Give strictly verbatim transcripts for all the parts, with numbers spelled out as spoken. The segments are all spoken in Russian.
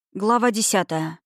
Глава десятая.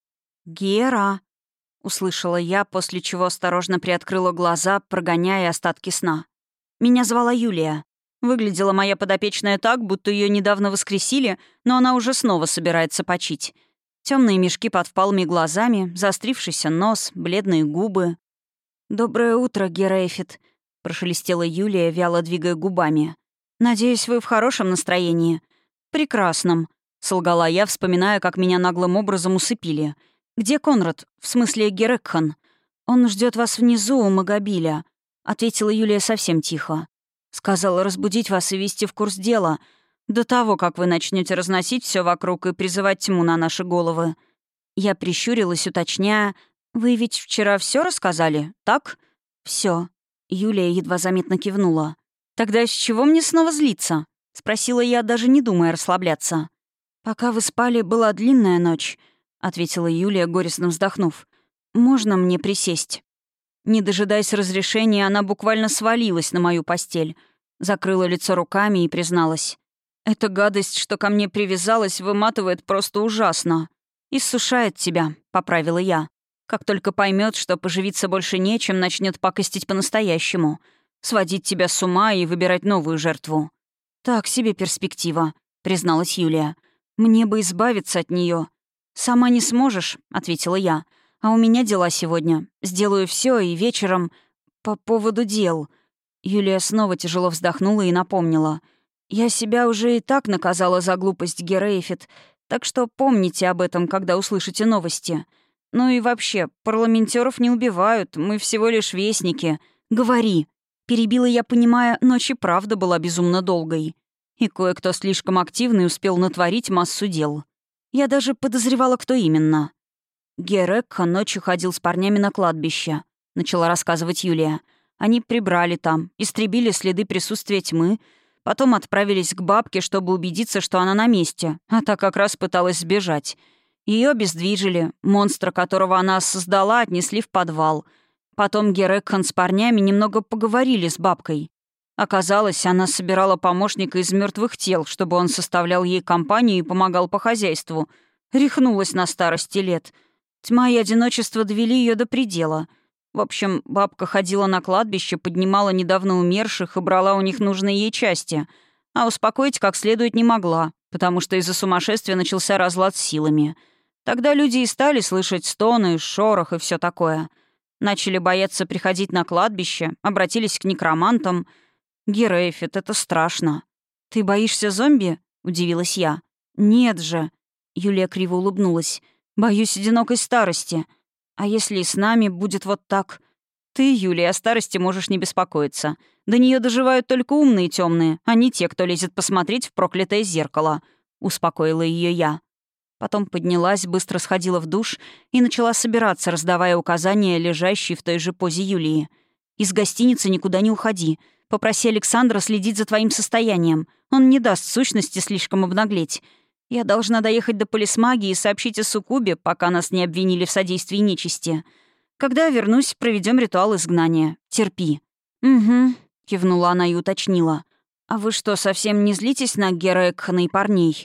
«Гера!» — услышала я, после чего осторожно приоткрыла глаза, прогоняя остатки сна. Меня звала Юлия. Выглядела моя подопечная так, будто ее недавно воскресили, но она уже снова собирается почить. Темные мешки под впалыми глазами, заострившийся нос, бледные губы. «Доброе утро, Гера Эфит», — прошелестела Юлия, вяло двигая губами. «Надеюсь, вы в хорошем настроении?» «Прекрасном», — солгала я, вспоминая, как меня наглым образом усыпили. «Где Конрад? В смысле Герекхан?» «Он ждет вас внизу, у Магобиля», — ответила Юлия совсем тихо. «Сказала разбудить вас и вести в курс дела, до того, как вы начнете разносить все вокруг и призывать тьму на наши головы». Я прищурилась, уточняя: «Вы ведь вчера все рассказали, так?» Все. Юлия едва заметно кивнула. «Тогда с чего мне снова злиться?» — спросила я, даже не думая расслабляться. «Пока вы спали, была длинная ночь», — ответила Юлия, горестно вздохнув. «Можно мне присесть?» Не дожидаясь разрешения, она буквально свалилась на мою постель, закрыла лицо руками и призналась: «Эта гадость, что ко мне привязалась, выматывает просто ужасно. Иссушает тебя», — поправила я. «Как только поймет, что поживиться больше нечем, начнет пакостить по-настоящему, сводить тебя с ума и выбирать новую жертву». «Так себе перспектива», — призналась Юлия. «Мне бы избавиться от нее. «Сама не сможешь», — ответила я. «А у меня дела сегодня. Сделаю все и вечером по поводу дел». Юлия снова тяжело вздохнула и напомнила: «Я себя уже и так наказала за глупость, Герейфит, так что помните об этом, когда услышите новости. Ну и вообще, парламентеров не убивают, мы всего лишь вестники. Говори». Перебила я, понимая, ночь и правда была безумно долгой. И кое-кто слишком активный успел натворить массу дел. Я даже подозревала, кто именно. «Герекха ночью ходил с парнями на кладбище», — начала рассказывать Юлия. «Они прибрали там, истребили следы присутствия тьмы, потом отправились к бабке, чтобы убедиться, что она на месте, а та как раз пыталась сбежать. Ее обездвижили, монстра, которого она создала, отнесли в подвал. Потом Герекхан с парнями немного поговорили с бабкой. Оказалось, она собирала помощника из мертвых тел, чтобы он составлял ей компанию и помогал по хозяйству. Рехнулась на старости лет. Тьма и одиночество довели ее до предела. В общем, бабка ходила на кладбище, поднимала недавно умерших и брала у них нужные ей части. А успокоить как следует не могла, потому что из-за сумасшествия начался разлад с силами. Тогда люди и стали слышать стоны, шорох и все такое. Начали бояться приходить на кладбище, обратились к некромантам. «Герейфит, это страшно». «Ты боишься зомби?» — удивилась я. «Нет же». Юлия криво улыбнулась. «Боюсь одинокой старости. А если и с нами будет вот так?» «Ты, Юлия, о старости можешь не беспокоиться. До нее доживают только умные и темные, а не те, кто лезет посмотреть в проклятое зеркало», — успокоила ее я. Потом поднялась, быстро сходила в душ и начала собираться, раздавая указания лежащей в той же позе Юлии. «Из гостиницы никуда не уходи. Попроси Александра следить за твоим состоянием. Он не даст сущности слишком обнаглеть. Я должна доехать до полисмагии и сообщить о суккубе, пока нас не обвинили в содействии нечисти. Когда вернусь, проведем ритуал изгнания. Терпи». «Угу», — кивнула она и уточнила. «А вы что, совсем не злитесь на Гера Экхана и парней?»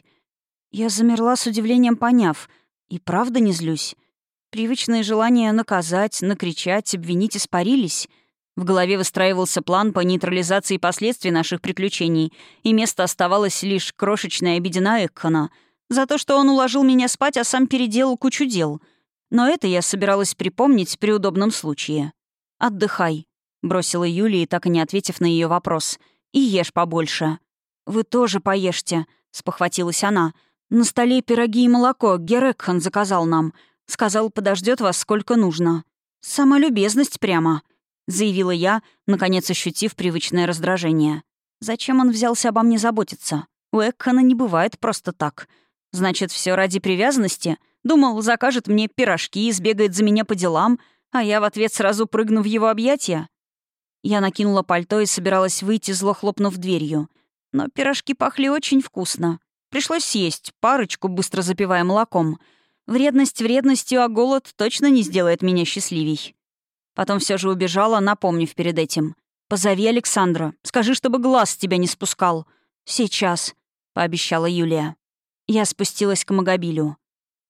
Я замерла с удивлением, поняв. И правда не злюсь. Привычные желания наказать, накричать, обвинить испарились. В голове выстраивался план по нейтрализации последствий наших приключений, и место оставалось лишь крошечная обиде на Экхана за то, что он уложил меня спать, а сам переделал кучу дел. Но это я собиралась припомнить при удобном случае. «Отдыхай», — бросила Юлия, так и не ответив на ее вопрос. «И ешь побольше». «Вы тоже поешьте», — спохватилась она. «На столе пироги и молоко Герекхан заказал нам. Сказал, подождет вас сколько нужно». «Сама любезность прямо», — заявила я, наконец ощутив привычное раздражение. «Зачем он взялся обо мне заботиться? У Экхана не бывает просто так. Значит, все ради привязанности? Думал, закажет мне пирожки и сбегает за меня по делам, а я в ответ сразу прыгну в его объятия?» Я накинула пальто и собиралась выйти, зло хлопнув дверью. Но пирожки пахли очень вкусно. Пришлось съесть парочку, быстро запивая молоком. Вредность вредностью, а голод точно не сделает меня счастливей. Потом все же убежала, напомнив перед этим. «Позови Александра. Скажи, чтобы глаз с тебя не спускал». «Сейчас», — пообещала Юлия. Я спустилась к Магобилю.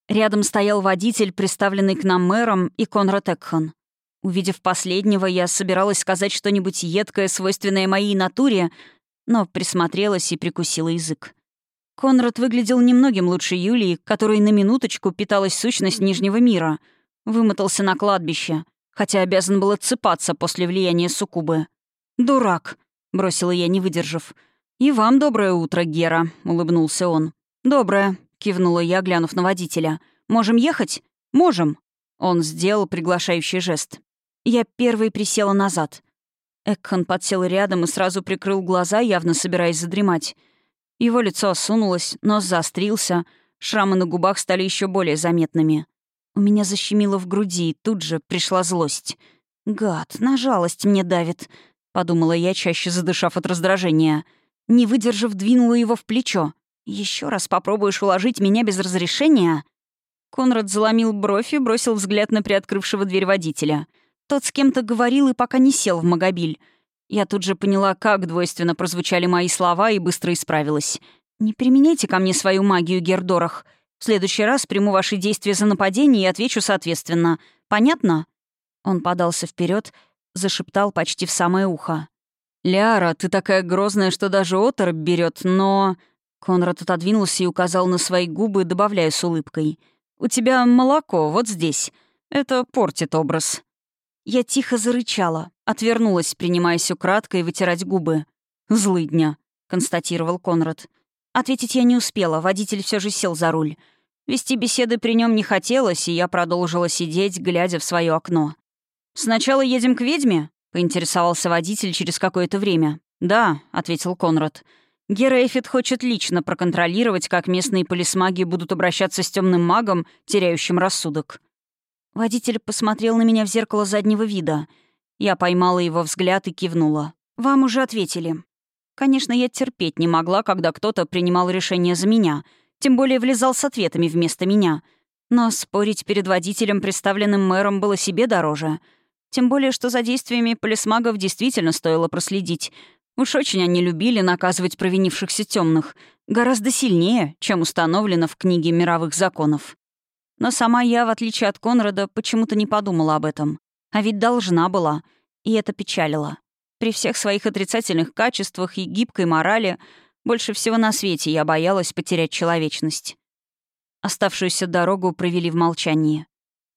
Рядом стоял водитель, представленный к нам мэром, и Конрад Экхан. Увидев последнего, я собиралась сказать что-нибудь едкое, свойственное моей натуре, но присмотрелась и прикусила язык. Конрад выглядел немногим лучше Юлии, которой на минуточку питалась сущность Нижнего мира. Вымотался на кладбище, хотя обязан был отсыпаться после влияния суккубы. «Дурак», — бросила я, не выдержав. «И вам доброе утро, Гера», — улыбнулся он. «Доброе», — кивнула я, глянув на водителя. «Можем ехать?» «Можем». Он сделал приглашающий жест. Я первой присела назад. Экхан подсел рядом и сразу прикрыл глаза, явно собираясь задремать. Его лицо осунулось, нос заострился, шрамы на губах стали еще более заметными. У меня защемило в груди, и тут же пришла злость. «Гад, на жалость мне давит», — подумала я, чаще задышав от раздражения. Не выдержав, двинула его в плечо. «Еще раз попробуешь уложить меня без разрешения?» Конрад заломил бровь и бросил взгляд на приоткрывшего дверь водителя. Тот с кем-то говорил и пока не сел в Магобиль. Я тут же поняла, как двойственно прозвучали мои слова, и быстро исправилась. «Не применяйте ко мне свою магию, Гердорах. В следующий раз приму ваши действия за нападение и отвечу соответственно. Понятно?» Он подался вперед, зашептал почти в самое ухо. «Ляра, ты такая грозная, что даже оторопь берет, но...» Конрад отодвинулся и указал на свои губы, добавляя с улыбкой. «У тебя молоко вот здесь. Это портит образ». Я тихо зарычала, отвернулась, принимаясь украдкой вытирать губы. «Злыдня», — констатировал Конрад. Ответить я не успела, водитель все же сел за руль. Вести беседы при нем не хотелось, и я продолжила сидеть, глядя в свое окно. «Сначала едем к ведьме?» — поинтересовался водитель через какое-то время. «Да», — ответил Конрад. «Гера Эфит хочет лично проконтролировать, как местные полисмаги будут обращаться с темным магом, теряющим рассудок». Водитель посмотрел на меня в зеркало заднего вида. Я поймала его взгляд и кивнула. «Вам уже ответили». Конечно, я терпеть не могла, когда кто-то принимал решение за меня, тем более влезал с ответами вместо меня. Но спорить перед водителем, представленным мэром, было себе дороже. Тем более, что за действиями полисмагов действительно стоило проследить. Уж очень они любили наказывать провинившихся темных, гораздо сильнее, чем установлено в книге мировых законов. Но сама я, в отличие от Конрада, почему-то не подумала об этом. А ведь должна была. И это печалило. При всех своих отрицательных качествах и гибкой морали больше всего на свете я боялась потерять человечность. Оставшуюся дорогу провели в молчании.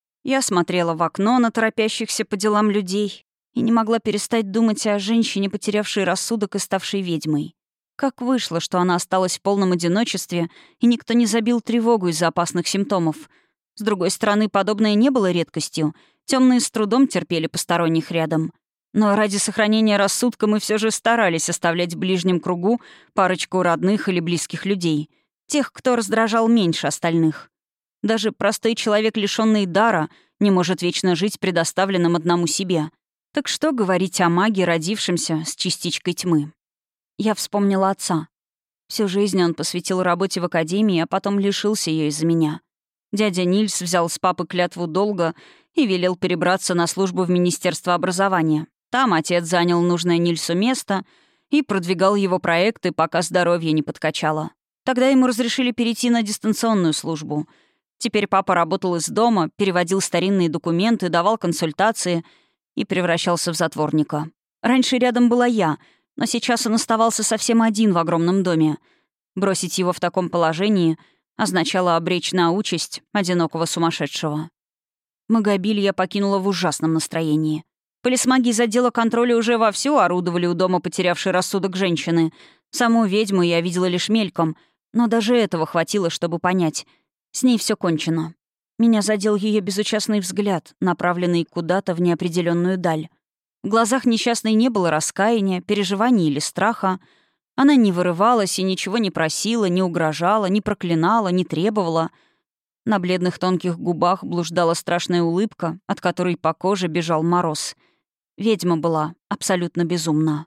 Я смотрела в окно на торопящихся по делам людей и не могла перестать думать о женщине, потерявшей рассудок и ставшей ведьмой. Как вышло, что она осталась в полном одиночестве, и никто не забил тревогу из-за опасных симптомов. С другой стороны, подобное не было редкостью. Темные с трудом терпели посторонних рядом. Но ради сохранения рассудка мы все же старались оставлять в ближнем кругу парочку родных или близких людей. Тех, кто раздражал меньше остальных. Даже простой человек, лишённый дара, не может вечно жить предоставленным одному себе. Так что говорить о маге, родившемся с частичкой тьмы? Я вспомнила отца. Всю жизнь он посвятил работе в академии, а потом лишился ее из-за меня. Дядя Нильс взял с папы клятву долга и велел перебраться на службу в Министерство образования. Там отец занял нужное Нильсу место и продвигал его проекты, пока здоровье не подкачало. Тогда ему разрешили перейти на дистанционную службу. Теперь папа работал из дома, переводил старинные документы, давал консультации и превращался в затворника. Раньше рядом была я, но сейчас он оставался совсем один в огромном доме. Бросить его в таком положении означало обречь на участь одинокого сумасшедшего. Магобиль я покинула в ужасном настроении. Полисмаги из отдела контроля уже вовсю орудовали у дома потерявшей рассудок женщины. Саму ведьму я видела лишь мельком, но даже этого хватило, чтобы понять. С ней все кончено. Меня задел ее безучастный взгляд, направленный куда-то в неопределенную даль. В глазах несчастной не было раскаяния, переживаний или страха. Она не вырывалась и ничего не просила, не угрожала, не проклинала, не требовала. На бледных тонких губах блуждала страшная улыбка, от которой по коже бежал мороз. Ведьма была абсолютно безумна.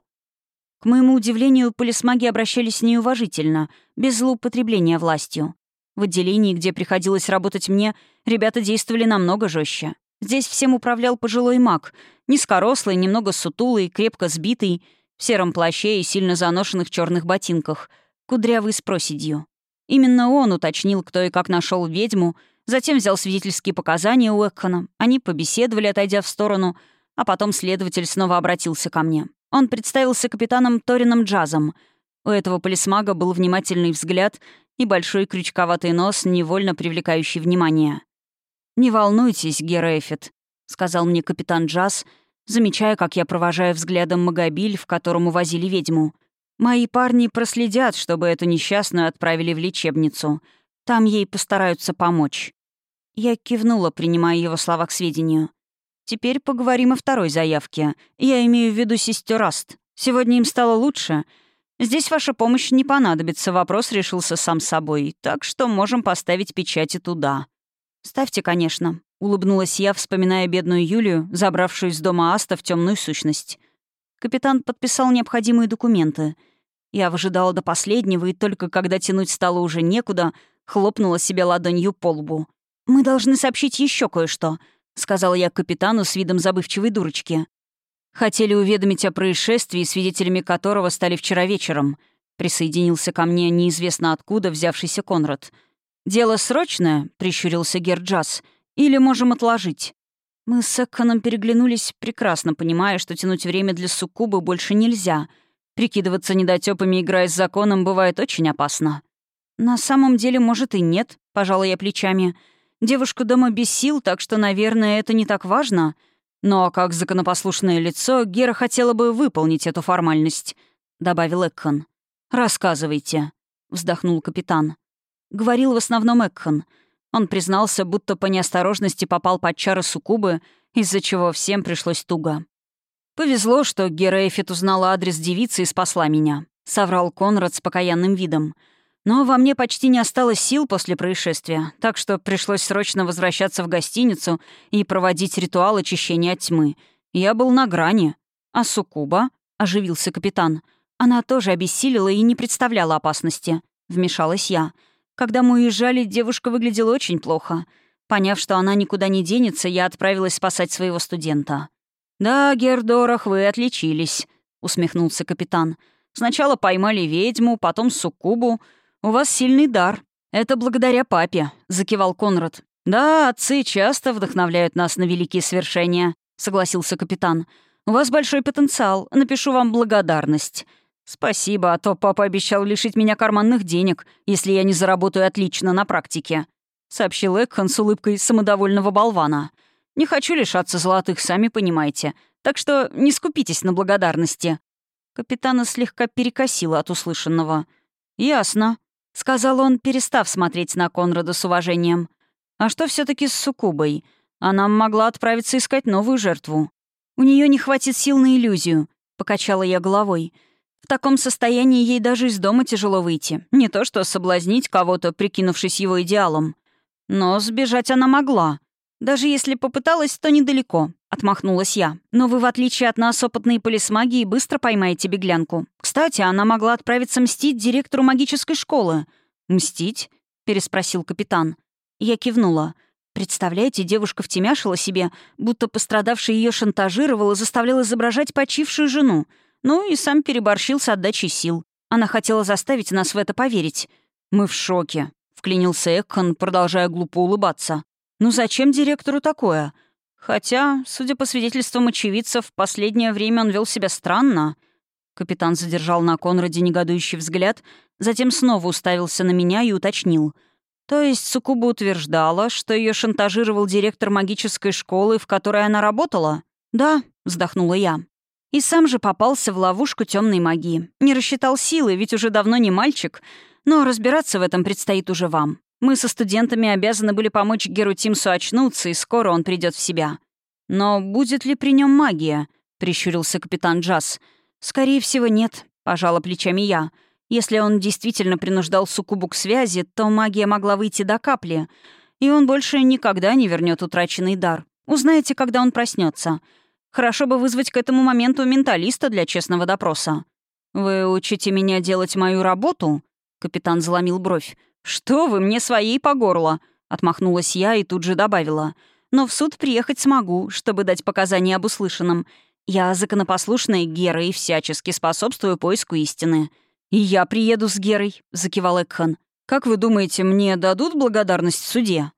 К моему удивлению, полисмаги обращались с ней уважительно, без злоупотребления властью. В отделении, где приходилось работать мне, ребята действовали намного жестче. Здесь всем управлял пожилой маг, низкорослый, немного сутулый, крепко сбитый, в сером плаще и сильно заношенных черных ботинках, кудрявый с проседью. Именно он уточнил, кто и как нашел ведьму, Затем взял свидетельские показания у Экхана. Они побеседовали, отойдя в сторону, а потом следователь снова обратился ко мне. Он представился капитаном Торином Джазом. У этого полисмага был внимательный взгляд и большой крючковатый нос, невольно привлекающий внимание. «Не волнуйтесь, Гера Эффет», — сказал мне капитан Джаз, замечая, как я провожаю взглядом магобиль, в котором увозили ведьму. «Мои парни проследят, чтобы эту несчастную отправили в лечебницу. Там ей постараются помочь». Я кивнула, принимая его слова к сведению. «Теперь поговорим о второй заявке. Я имею в виду сестер Аст. Сегодня им стало лучше. Здесь ваша помощь не понадобится, вопрос решился сам собой, так что можем поставить печати туда». «Ставьте, конечно», — улыбнулась я, вспоминая бедную Юлию, забравшую из дома Аста в темную сущность. Капитан подписал необходимые документы. Я выжидала до последнего, и только когда тянуть стало уже некуда, хлопнула себе ладонью по лбу. «Мы должны сообщить еще кое-что», — сказала я капитану с видом забывчивой дурочки. «Хотели уведомить о происшествии, свидетелями которого стали вчера вечером», — присоединился ко мне неизвестно откуда взявшийся Конрад. «Дело срочное?» — прищурился Герджас. «Или можем отложить?» Мы с Экханом переглянулись, прекрасно понимая, что тянуть время для суккубы больше нельзя. Прикидываться недотёпами, играя с законом, бывает очень опасно. «На самом деле, может, и нет», — пожала я плечами. «Девушка дома без сил, так что, наверное, это не так важно. Но как законопослушное лицо, Гера хотела бы выполнить эту формальность», — добавил Экхан. «Рассказывайте», — вздохнул капитан. Говорил в основном Экхан. Он признался, будто по неосторожности попал под чары суккубы, из-за чего всем пришлось туго. «Повезло, что Гера Эффет узнала адрес девицы и спасла меня», — соврал Конрад с покаянным видом. «Но во мне почти не осталось сил после происшествия, так что пришлось срочно возвращаться в гостиницу и проводить ритуал очищения от тьмы. Я был на грани. А суккуба?» — оживился капитан. «Она тоже обессилила и не представляла опасности», — вмешалась я. «Когда мы уезжали, девушка выглядела очень плохо. Поняв, что она никуда не денется, я отправилась спасать своего студента». «Да, Гердорах, вы отличились», — усмехнулся капитан. «Сначала поймали ведьму, потом суккубу. У вас сильный дар. Это благодаря папе», — закивал Конрад. «Да, отцы часто вдохновляют нас на великие свершения», — согласился капитан. «У вас большой потенциал. Напишу вам благодарность». «Спасибо, а то папа обещал лишить меня карманных денег, если я не заработаю отлично на практике», — сообщил Экхан с улыбкой самодовольного болвана. «Не хочу лишаться золотых, сами понимаете. Так что не скупитесь на благодарности». Капитана слегка перекосило от услышанного. «Ясно», — сказал он, перестав смотреть на Конрада с уважением. «А что все таки с суккубой? Она могла отправиться искать новую жертву». «У нее не хватит сил на иллюзию», — покачала я головой. «В таком состоянии ей даже из дома тяжело выйти. Не то что соблазнить кого-то, прикинувшись его идеалом. Но сбежать она могла. Даже если попыталась, то недалеко», — отмахнулась я. «Но вы, в отличие от нас, опытные полисмаги, быстро поймаете беглянку. Кстати, она могла отправиться мстить директору магической школы». «Мстить?» — переспросил капитан. Я кивнула. Представляете, девушка втемяшила себе, будто пострадавший ее шантажировал и заставлял изображать почившую жену. Ну и сам переборщил с отдачей сил. Она хотела заставить нас в это поверить. «Мы в шоке», — вклинился Экхан, продолжая глупо улыбаться. «Ну зачем директору такое? Хотя, судя по свидетельствам очевидцев, в последнее время он вел себя странно». Капитан задержал на Конраде негодующий взгляд, затем снова уставился на меня и уточнил. «То есть суккуба утверждала, что ее шантажировал директор магической школы, в которой она работала?» «Да», — вздохнула я. «И сам же попался в ловушку темной магии. Не рассчитал силы, ведь уже давно не мальчик. Но разбираться в этом предстоит уже вам. Мы со студентами обязаны были помочь Геру Тимсу очнуться, и скоро он придет в себя». «Но будет ли при нем магия?» — прищурился капитан Джаз. «Скорее всего, нет», — пожала плечами я. «Если он действительно принуждал суккубу к связи, то магия могла выйти до капли, и он больше никогда не вернет утраченный дар. Узнаете, когда он проснется. Хорошо бы вызвать к этому моменту менталиста для честного допроса». «Вы учите меня делать мою работу?» — капитан заломил бровь. «Что вы, мне своей по горло!» — отмахнулась я и тут же добавила. «Но в суд приехать смогу, чтобы дать показания об услышанном. Я законопослушная Гера и всячески способствую поиску истины». «И я приеду с Герой», — закивал Экхан. «Как вы думаете, мне дадут благодарность в суде?»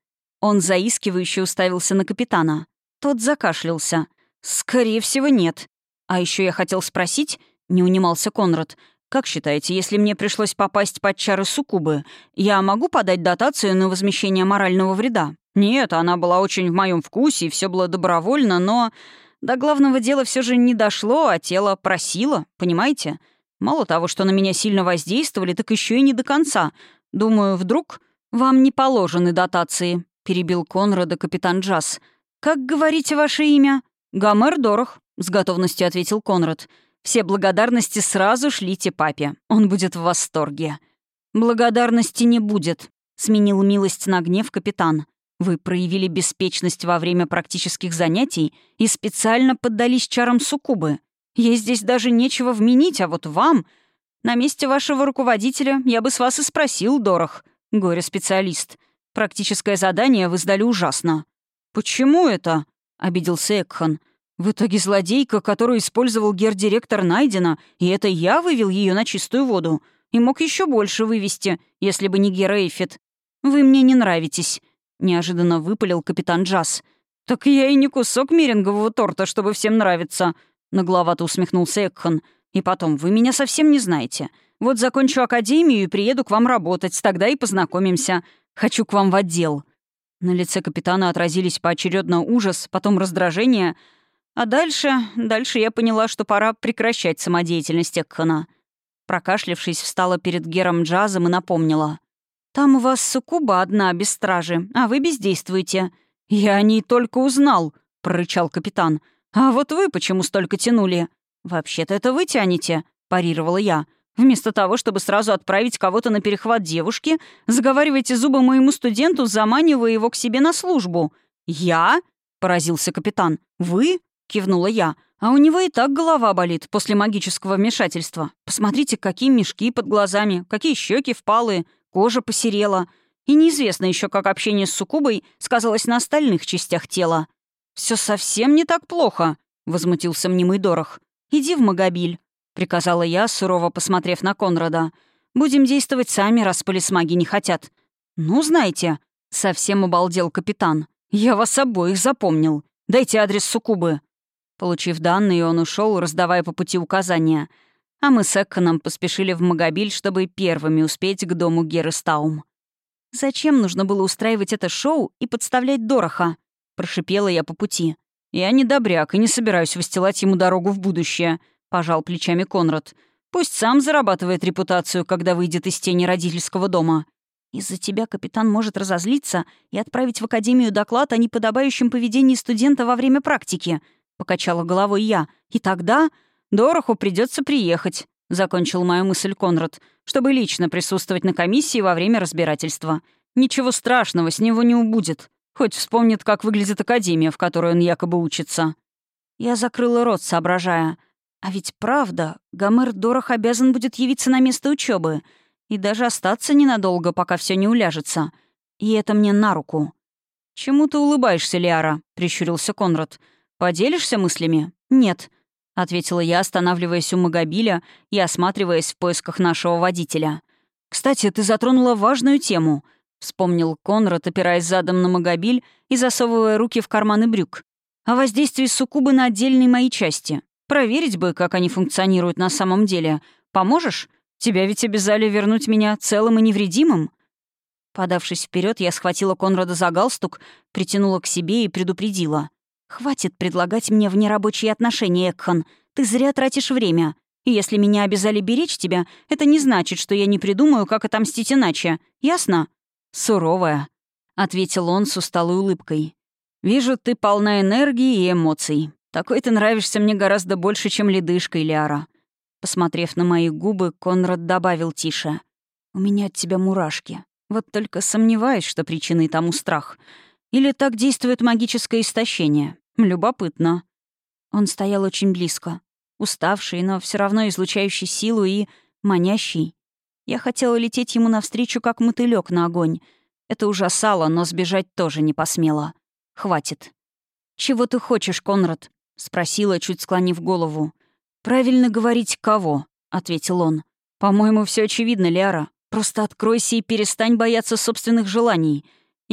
Он заискивающе уставился на капитана. Тот закашлялся. «Скорее всего, нет. А еще я хотел спросить», — не унимался Конрад, «как считаете, если мне пришлось попасть под чары суккубы, я могу подать дотацию на возмещение морального вреда? Нет, она была очень в моем вкусе, и все было добровольно, но до главного дела все же не дошло, а тело просило, понимаете? Мало того, что на меня сильно воздействовали, так еще и не до конца. Думаю, вдруг вам не положены дотации», — перебил Конрада капитан Джаз. «Как говорите ваше имя?» «Гомер Дорох», — с готовностью ответил Конрад. «Все благодарности сразу шлите папе. Он будет в восторге». «Благодарности не будет», — сменил милость на гнев капитан. «Вы проявили беспечность во время практических занятий и специально поддались чарам суккубы. Ей здесь даже нечего вменить, а вот вам... На месте вашего руководителя я бы с вас и спросил, Дорох, горе-специалист. Практическое задание вы сдали ужасно». «Почему это?» — обиделся Экхан. «В итоге злодейка, которую использовал гер-директор, найдена, и это я вывел ее на чистую воду. И мог еще больше вывести, если бы не Гер Эйфет. Вы мне не нравитесь», — неожиданно выпалил капитан Джаз. «Так я и не кусок меренгового торта, чтобы всем нравиться», — нагловато усмехнулся Экхан. «И потом, вы меня совсем не знаете. Вот закончу академию и приеду к вам работать, тогда и познакомимся. Хочу к вам в отдел». На лице капитана отразились поочередно ужас, потом раздражение. А дальше... Дальше я поняла, что пора прекращать самодеятельность Экхана. Прокашлявшись, встала перед Гером Джазом и напомнила. «Там у вас суккуба одна, без стражи, а вы бездействуете». «Я о ней только узнал», — прорычал капитан. «А вот вы почему столько тянули?» «Вообще-то это вы тянете», — парировала я. «Вместо того, чтобы сразу отправить кого-то на перехват девушки, заговариваете зубы моему студенту, заманивая его к себе на службу». «Я?» — поразился капитан. «Вы?» — кивнула я. «А у него и так голова болит после магического вмешательства. Посмотрите, какие мешки под глазами, какие щеки впалые, кожа посерела. И неизвестно еще, как общение с суккубой сказалось на остальных частях тела». «Все совсем не так плохо», — возмутился мнимый Дорох. «Иди в Магобиль», — приказала я, сурово посмотрев на Конрада. «Будем действовать сами, раз полисмаги не хотят». «Ну, знаете», — совсем обалдел капитан. «Я вас обоих запомнил. Дайте адрес суккубы». Получив данные, он ушел, раздавая по пути указания. А мы с Экконом поспешили в Магобиль, чтобы первыми успеть к дому Геры Стаум. «Зачем нужно было устраивать это шоу и подставлять Дороха?» — прошипела я по пути. «Я не добряк и не собираюсь выстилать ему дорогу в будущее», — пожал плечами Конрад. «Пусть сам зарабатывает репутацию, когда выйдет из тени родительского дома». «Из-за тебя капитан может разозлиться и отправить в академию доклад о неподобающем поведении студента во время практики», — покачала головой я. «И тогда Дороху придется приехать», — закончил мою мысль Конрад, «чтобы лично присутствовать на комиссии во время разбирательства. Ничего страшного с него не убудет. Хоть вспомнит, как выглядит академия, в которой он якобы учится». Я закрыла рот, соображая. А ведь правда, Гомер Дорох обязан будет явиться на место учебы и даже остаться ненадолго, пока все не уляжется. И это мне на руку. «Чему ты улыбаешься, Лиара?» — прищурился Конрад. «Поделишься мыслями?» «Нет», — ответила я, останавливаясь у Магобиля и осматриваясь в поисках нашего водителя. «Кстати, ты затронула важную тему», — вспомнил Конрад, опираясь задом на Магобиль и засовывая руки в карманы брюк. «О воздействии суккубы на отдельные мои части. Проверить бы, как они функционируют на самом деле. Поможешь? Тебя ведь обязали вернуть меня целым и невредимым». Подавшись вперед, я схватила Конрада за галстук, притянула к себе и предупредила. «Хватит предлагать мне внерабочие отношения, Экхан. Ты зря тратишь время. И если меня обязали беречь тебя, это не значит, что я не придумаю, как отомстить иначе. Ясно?» «Суровая», — ответил он с усталой улыбкой. «Вижу, ты полна энергии и эмоций. Такой ты нравишься мне гораздо больше, чем ледышка, Ильяра». Посмотрев на мои губы, Конрад добавил тише. «У меня от тебя мурашки. Вот только сомневаюсь, что причиной тому страх. Или так действует магическое истощение. Любопытно». Он стоял очень близко. Уставший, но все равно излучающий силу и манящий. Я хотела лететь ему навстречу, как мотылёк на огонь. Это ужасало, но сбежать тоже не посмела. Хватит. «Чего ты хочешь, Конрад?» — спросила, чуть склонив голову. «Правильно говорить, кого?» — ответил он. «По-моему, все очевидно, Лиара. Просто откройся и перестань бояться собственных желаний.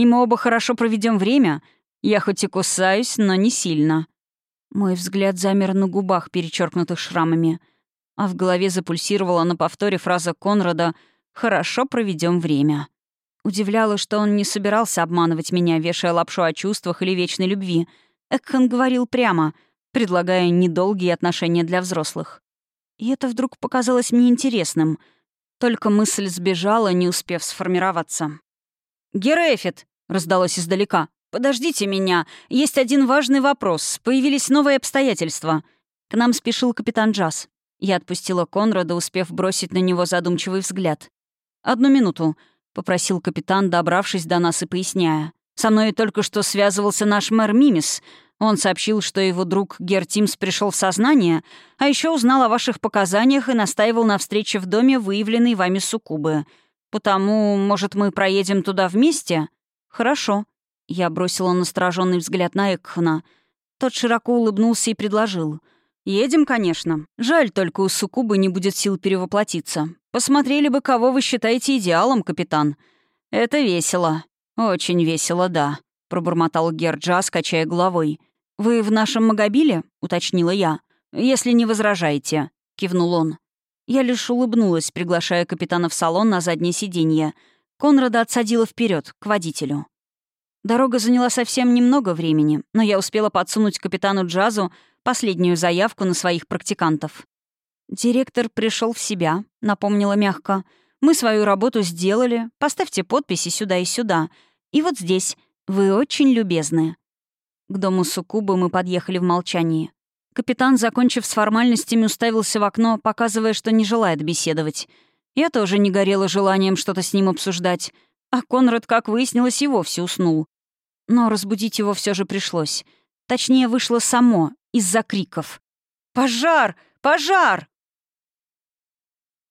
и мы оба хорошо проведем время. Я хоть и кусаюсь, но не сильно». Мой взгляд замер на губах, перечеркнутых шрамами, а в голове запульсировала на повторе фраза Конрада «хорошо проведем время». Удивляло, что он не собирался обманывать меня, вешая лапшу о чувствах или вечной любви. Экхан говорил прямо, предлагая недолгие отношения для взрослых. И это вдруг показалось мне интересным. Только мысль сбежала, не успев сформироваться. «Герэфит!» — раздалось издалека. «Подождите меня. Есть один важный вопрос. Появились новые обстоятельства». К нам спешил капитан Джаз. Я отпустила Конрада, успев бросить на него задумчивый взгляд. «Одну минуту», — попросил капитан, добравшись до нас и поясняя. «Со мной только что связывался наш мэр Мимис. Он сообщил, что его друг Гер Тимс пришел в сознание, а еще узнал о ваших показаниях и настаивал на встрече в доме, выявленной вами суккубы. Потому, может, мы проедем туда вместе?» «Хорошо». Я бросила настороженный взгляд на Экхана. Тот широко улыбнулся и предложил. «Едем, конечно. Жаль, только у суккубы не будет сил перевоплотиться. Посмотрели бы, кого вы считаете идеалом, капитан. Это весело. Очень весело, да», — пробормотал Герджа, качая головой. «Вы в нашем Магобиле?» — уточнила я. «Если не возражаете», — кивнул он. Я лишь улыбнулась, приглашая капитана в салон на заднее сиденье. Конрада отсадила вперед к водителю. Дорога заняла совсем немного времени, но я успела подсунуть капитану Джазу последнюю заявку на своих практикантов. «Директор пришел в себя», — напомнила мягко. «Мы свою работу сделали. Поставьте подписи сюда и сюда. И вот здесь. Вы очень любезны». К дому суккубы мы подъехали в молчании. Капитан, закончив с формальностями, уставился в окно, показывая, что не желает беседовать. Я тоже не горела желанием что-то с ним обсуждать. А Конрад, как выяснилось, и вовсе уснул. Но разбудить его все же пришлось. Точнее, вышло само, из-за криков. «Пожар! Пожар!»